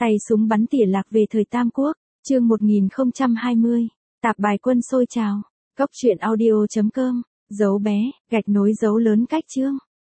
Tay súng bắn tỉa lạc về thời Tam Quốc, chương 1020, tạp bài quân sôi trào, cốc truyện audio.com, dấu bé, gạch nối dấu lớn cách chương.